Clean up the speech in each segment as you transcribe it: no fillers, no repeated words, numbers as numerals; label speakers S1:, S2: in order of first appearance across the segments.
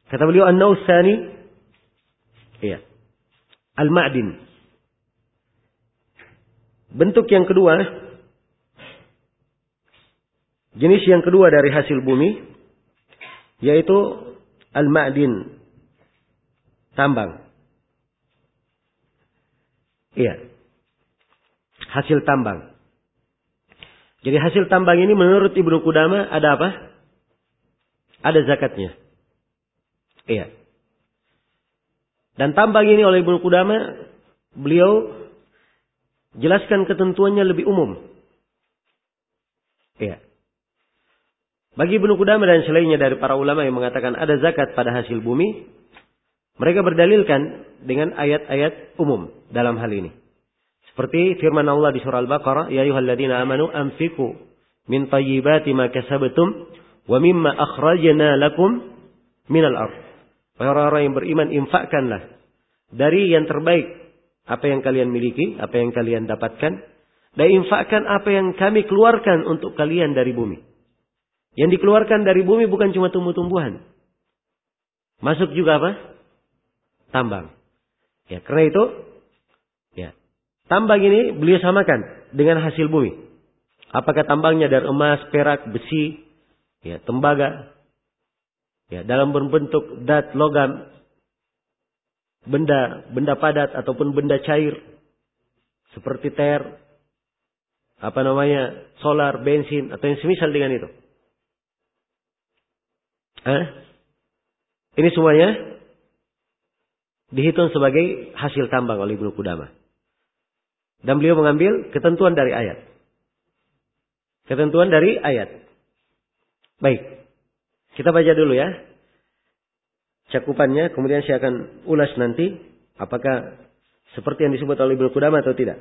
S1: Kata beliau an-naw' tsani, iya, al-ma'din. Bentuk yang kedua, jenis yang kedua dari hasil bumi, yaitu al-ma'din, tambang. Iya, hasil tambang. Jadi hasil tambang ini menurut Ibnu Qudamah ada apa? Ada zakatnya. Iya. Dan tambang ini oleh Ibnu Qudamah, beliau jelaskan ketentuannya lebih umum. Iya. Bagi Ibnu Qudamah dan selainnya dari para ulama yang mengatakan ada zakat pada hasil bumi, mereka berdalilkan dengan ayat-ayat umum dalam hal ini. Seperti firman Allah di surah Al-Baqarah, ya ayyuhalladzina amanu anfiqu min thayyibati ma kasabtum wa mimma akhrajna lakum minal ardh. Wahai orang-orang yang beriman, infakkanlah dari yang terbaik apa yang kalian miliki, apa yang kalian dapatkan, dan infakkan apa yang kami keluarkan untuk kalian dari bumi. Yang dikeluarkan dari bumi bukan cuma tumbuh-tumbuhan. Masuk juga apa? Tambang. Ya, karena itu, ya, tambang ini beliau samakan dengan hasil bumi. Apakah tambangnya dari emas, perak, besi, ya, tembaga, ya, dalam berbentuk dat, logam, benda padat ataupun benda cair, seperti solar, bensin, atau yang semisal dengan itu. Ini semuanya dihitung sebagai hasil tambang oleh Ibnu Qudamah. Dan beliau mengambil ketentuan dari ayat. Ketentuan dari ayat. Baik. Kita baca dulu ya cakupannya, kemudian saya akan ulas nanti apakah seperti yang disebut oleh Ibnu Qudamah atau tidak.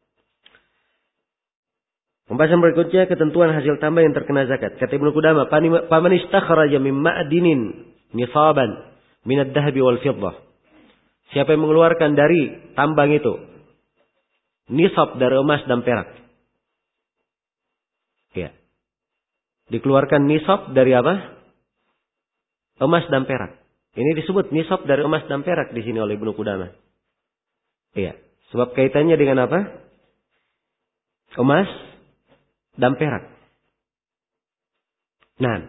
S1: Pembahasan berikutnya ketentuan hasil tambang yang terkena zakat. Kata Ibnu Qudamah, "Faman istakhraja min ma'dinin nisaban min ad-dhahabi wal fiddah." Siapa yang mengeluarkan dari tambang itu nisab dari emas dan perak. Ya. Dikeluarkan nisab dari apa? Emas dan perak. Ini disebut nisab dari emas dan perak di sini oleh Ibnu Qudamah. Iya, sebab kaitannya dengan apa? Emas dan perak. Nah,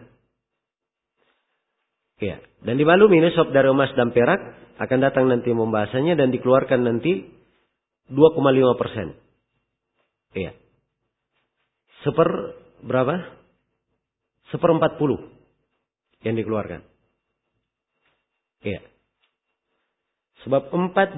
S1: iya, dan dimaklumi nisab dari emas dan perak akan datang nanti pembahasannya dan dikeluarkan nanti 2,5%. Iya. Berapa? 1/40 yang dikeluarkan. Iya. Sebab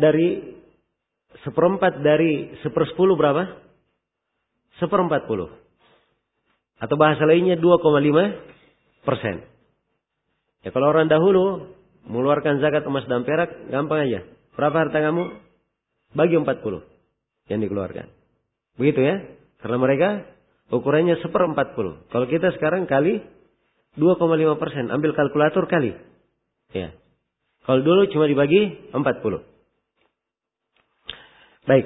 S1: 1/4 dari 1/10 berapa? 1/40. Atau bahasa lainnya 2,5%. Ya, kalau orang dahulu mengeluarkan zakat emas dan perak, gampang aja. Berapa harta kamu? Bagi 40 yang dikeluarkan. Begitu ya. Karena mereka ukurannya 1/40. Kalau kita sekarang kali 2,5%. Ambil kalkulator kali. Ya. Kalau dulu cuma dibagi 40. Baik.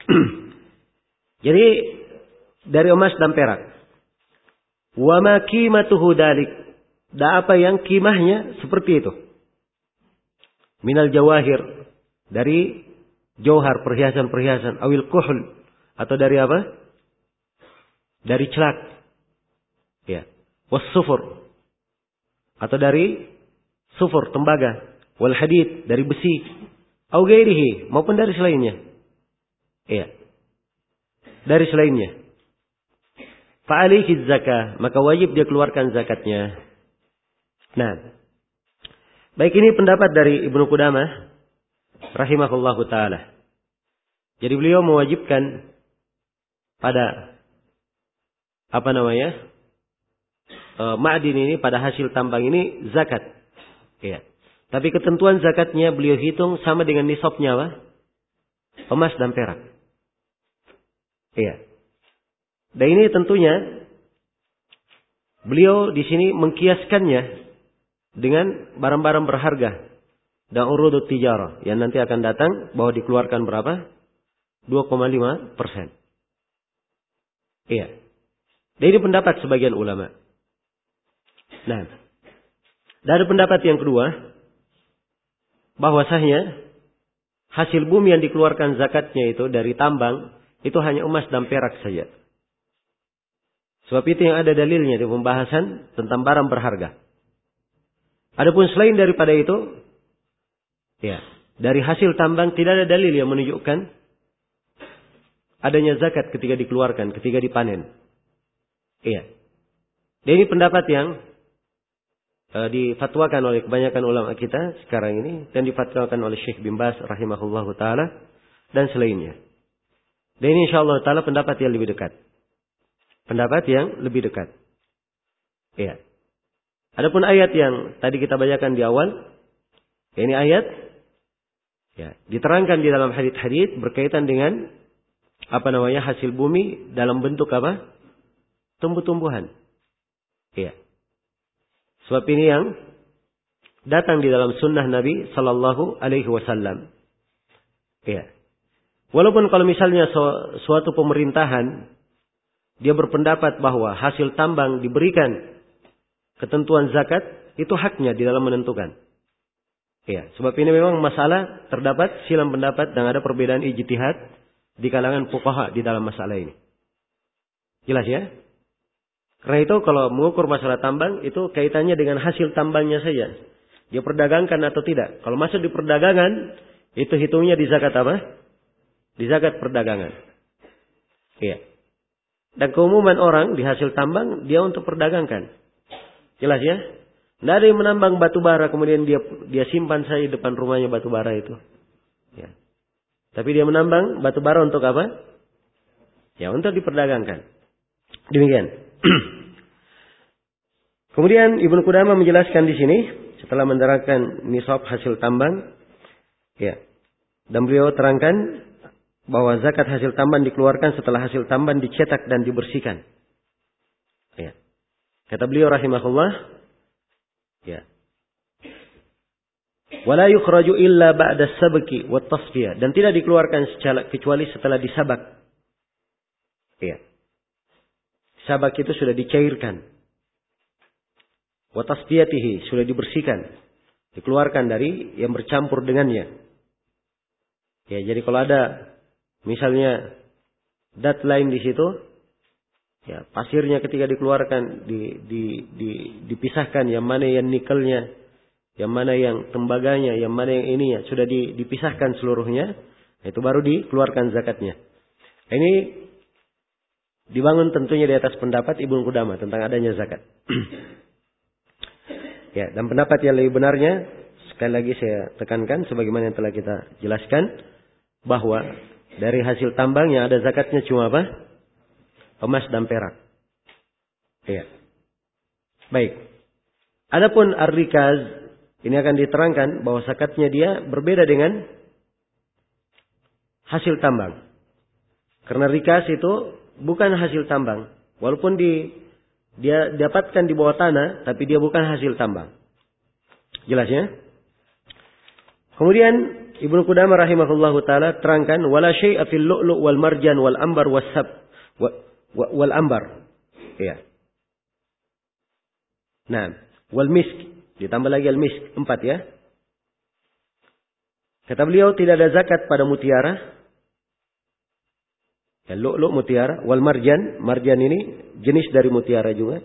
S1: Jadi dari emas dan perak. Wa ma qimatuhu dalik. Dan apa yang kimahnya seperti itu. Minal jawahir. Dari jauhar, perhiasan-perhiasan. Awil kuhl. Atau dari apa? Dari celak. Ya. Was sufur. Atau dari sufur, tembaga. Wal hadid, dari besi. Au gairihi, maupun dari selainnya. Iya. Dari selainnya. Fa'alaihi zakah, maka wajib dia keluarkan zakatnya. Nah. Baik, ini pendapat dari Ibnu Qudamah rahimahullahu taala. Jadi beliau mewajibkan pada ma'din ini, pada hasil tambang ini zakat. Iya. Tapi ketentuan zakatnya beliau hitung sama dengan nisabnya apa? Emas dan perak. Iya. Dan ini tentunya beliau di sini mengkiaskannya dengan barang-barang berharga dan urudut tijarah yang nanti akan datang bahwa dikeluarkan berapa? 2,5%. Iya. Dan ini pendapat sebagian ulama. Nah, dari pendapat yang kedua, bahwasanya hasil bumi yang dikeluarkan zakatnya itu dari tambang itu hanya emas dan perak saja. Sebab itu yang ada dalilnya di pembahasan tentang barang berharga. Adapun selain daripada itu, ya, dari hasil tambang tidak ada dalil yang menunjukkan adanya zakat ketika dikeluarkan, ketika dipanen. Iya. Dan ini pendapat yang difatwakan oleh kebanyakan ulama kita sekarang ini dan difatwakan oleh Syekh bin Baz rahimahullahu taala dan selainnya. Dan ini insyaallah taala pendapat yang lebih dekat. Pendapat yang lebih dekat. Iya. Adapun ayat yang tadi kita bacakan di awal, ini ayat ya, diterangkan di dalam hadits-hadits berkaitan dengan hasil bumi dalam bentuk apa? Tumbuh-tumbuhan. Iya. Sebab ini yang datang di dalam sunnah Nabi sallallahu alaihi wasallam. Iya. Walaupun kalau misalnya suatu pemerintahan dia berpendapat bahwa hasil tambang diberikan ketentuan zakat, itu haknya di dalam menentukan. Iya, sebab ini memang masalah terdapat silang pendapat dan ada perbedaan ijtihad di kalangan fuqaha di dalam masalah ini. Jelas ya? Karena itu kalau mengukur masalah tambang itu kaitannya dengan hasil tambangnya saja. Dia perdagangkan atau tidak. Kalau masuk di perdagangan, itu hitungnya di zakat apa? Di zakat perdagangan. Iya. Dan keumuman orang di hasil tambang dia untuk perdagangkan. Jelas ya? Tidak ada yang menambang batu bara kemudian dia simpan saja di depan rumahnya batu bara itu. Ya. Tapi dia menambang batu bara untuk apa? Ya, untuk diperdagangkan. Demikian. Kemudian Ibnu Qudamah menjelaskan di sini setelah menerangkan nisab hasil tambang, ya. Dan beliau terangkan bahwa zakat hasil tambang dikeluarkan setelah hasil tambang dicetak dan dibersihkan. Ya. Kata beliau rahimahullah, ya. Wala yukhraju illa ba'da sabqi wat tasfiyah, dan tidak dikeluarkan kecuali setelah disabak. Ya. Sabak itu sudah dicairkan. Wa tasfiyatihi, sudah dibersihkan. Dikeluarkan dari yang bercampur dengannya. Ya, jadi kalau ada misalnya dat lain di situ, ya, pasirnya ketika dikeluarkan dipisahkan, yang mana yang nikelnya, yang mana yang tembaganya, yang mana yang ininya sudah dipisahkan seluruhnya, itu baru dikeluarkan zakatnya. Ini dibangun tentunya di atas pendapat Ibnu Qudamah tentang adanya zakat. Ya, dan pendapat yang lebih benarnya sekali lagi saya tekankan sebagaimana yang telah kita jelaskan bahwa dari hasil tambang yang ada zakatnya cuma apa? Emas dan perak. Iya. Baik. Adapun ar-rikaz ini akan diterangkan bahwa zakatnya dia berbeda dengan hasil tambang. Karena rikaz itu bukan hasil tambang. Walaupun dia dapatkan di bawah tanah, tapi dia bukan hasil tambang. Jelas ya? Kemudian Ibnu Qudamah rahimahullahu taala terangkan wala syai'a fil lu'lu' wal marjan wal ambar wasab wal ambar. Ya. Nah, wal misk, ditambah lagi al misk, 4 ya. Kata beliau tidak ada zakat pada mutiara. Ya, lu'lu' mutiara, wal marjan, marjan ini jenis dari mutiara juga.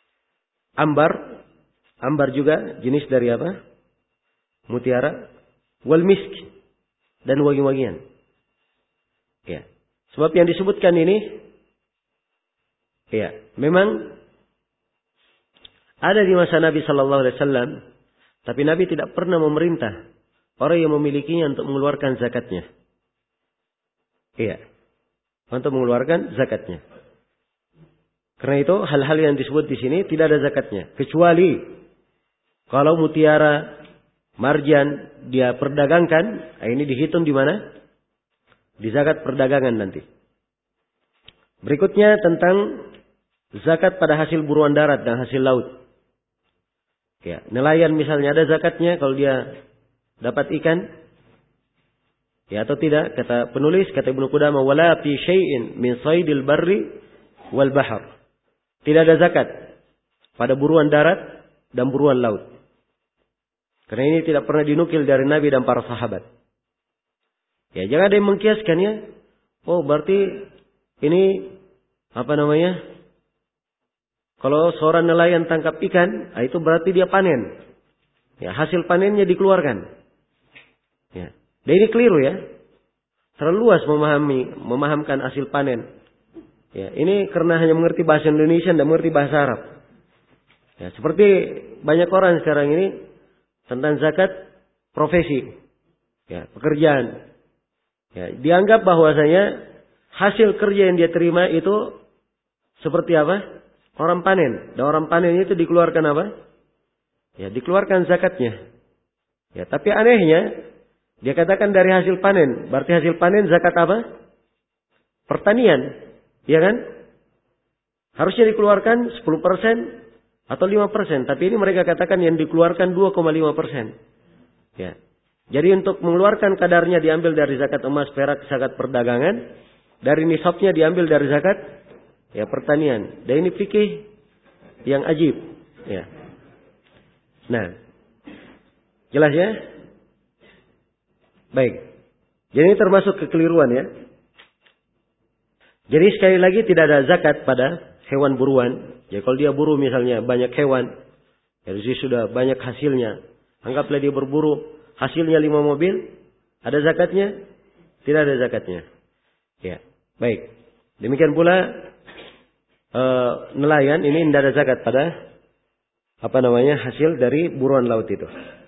S1: Ambar juga jenis dari apa? Mutiara. Wal misk, dan wangi-wangian. Ya. Sebab yang disebutkan ini, ya, memang ada di masa Nabi Sallallahu Alaihi Wasallam, tapi Nabi tidak pernah memerintah orang yang memilikinya untuk mengeluarkan zakatnya. Iya, untuk mengeluarkan zakatnya. Karena itu hal-hal yang disebut di sini tidak ada zakatnya, kecuali kalau mutiara, marjan dia perdagangkan, ini dihitung di mana? Di zakat perdagangan nanti. Berikutnya tentang zakat pada hasil buruan darat dan hasil laut. Ya, nelayan misalnya ada zakatnya kalau dia dapat ikan, ya atau tidak? Kata penulis, kata Ibnu Qudamah, wala fi syai'in min saydil barri wal bahr. Tidak ada zakat pada buruan darat dan buruan laut. Karena ini tidak pernah dinukil dari Nabi dan para sahabat. Ya, jangan ada yang mengkiaskan ya. Oh, berarti ini kalau seorang nelayan tangkap ikan, itu berarti dia panen. Ya, hasil panennya dikeluarkan. Ya. Dan ini keliru ya. Terlalu luas memahamkan hasil panen. Ya, ini karena hanya mengerti bahasa Indonesia dan mengerti bahasa Arab. Ya, seperti banyak orang sekarang ini tentang zakat profesi. Ya, pekerjaan. Ya, dianggap bahwasanya hasil kerja yang dia terima itu seperti apa? Orang panen. Dan orang panen itu dikeluarkan apa? Ya, dikeluarkan zakatnya. Ya, tapi anehnya dia katakan dari hasil panen. Berarti hasil panen zakat apa? Pertanian. Ya kan? Harusnya dikeluarkan 10% atau 5%. Tapi ini mereka katakan yang dikeluarkan 2,5%. Ya. Jadi untuk mengeluarkan kadarnya diambil dari zakat emas, perak, zakat perdagangan. Dari nisabnya diambil dari zakat ya pertanian. Dan ini fikih yang ajib. Ya. Nah. Jelas ya? Baik. Jadi ini termasuk kekeliruan ya. Jadi sekali lagi tidak ada zakat pada hewan buruan. Jadi kalau dia buru misalnya banyak hewan. Jadi sudah banyak hasilnya. Anggaplah dia berburu. Hasilnya 5 mobil. Ada zakatnya? Tidak ada zakatnya. Ya. Baik. Demikian pula nelayan ini tidak ada zakat pada hasil dari buruan laut itu.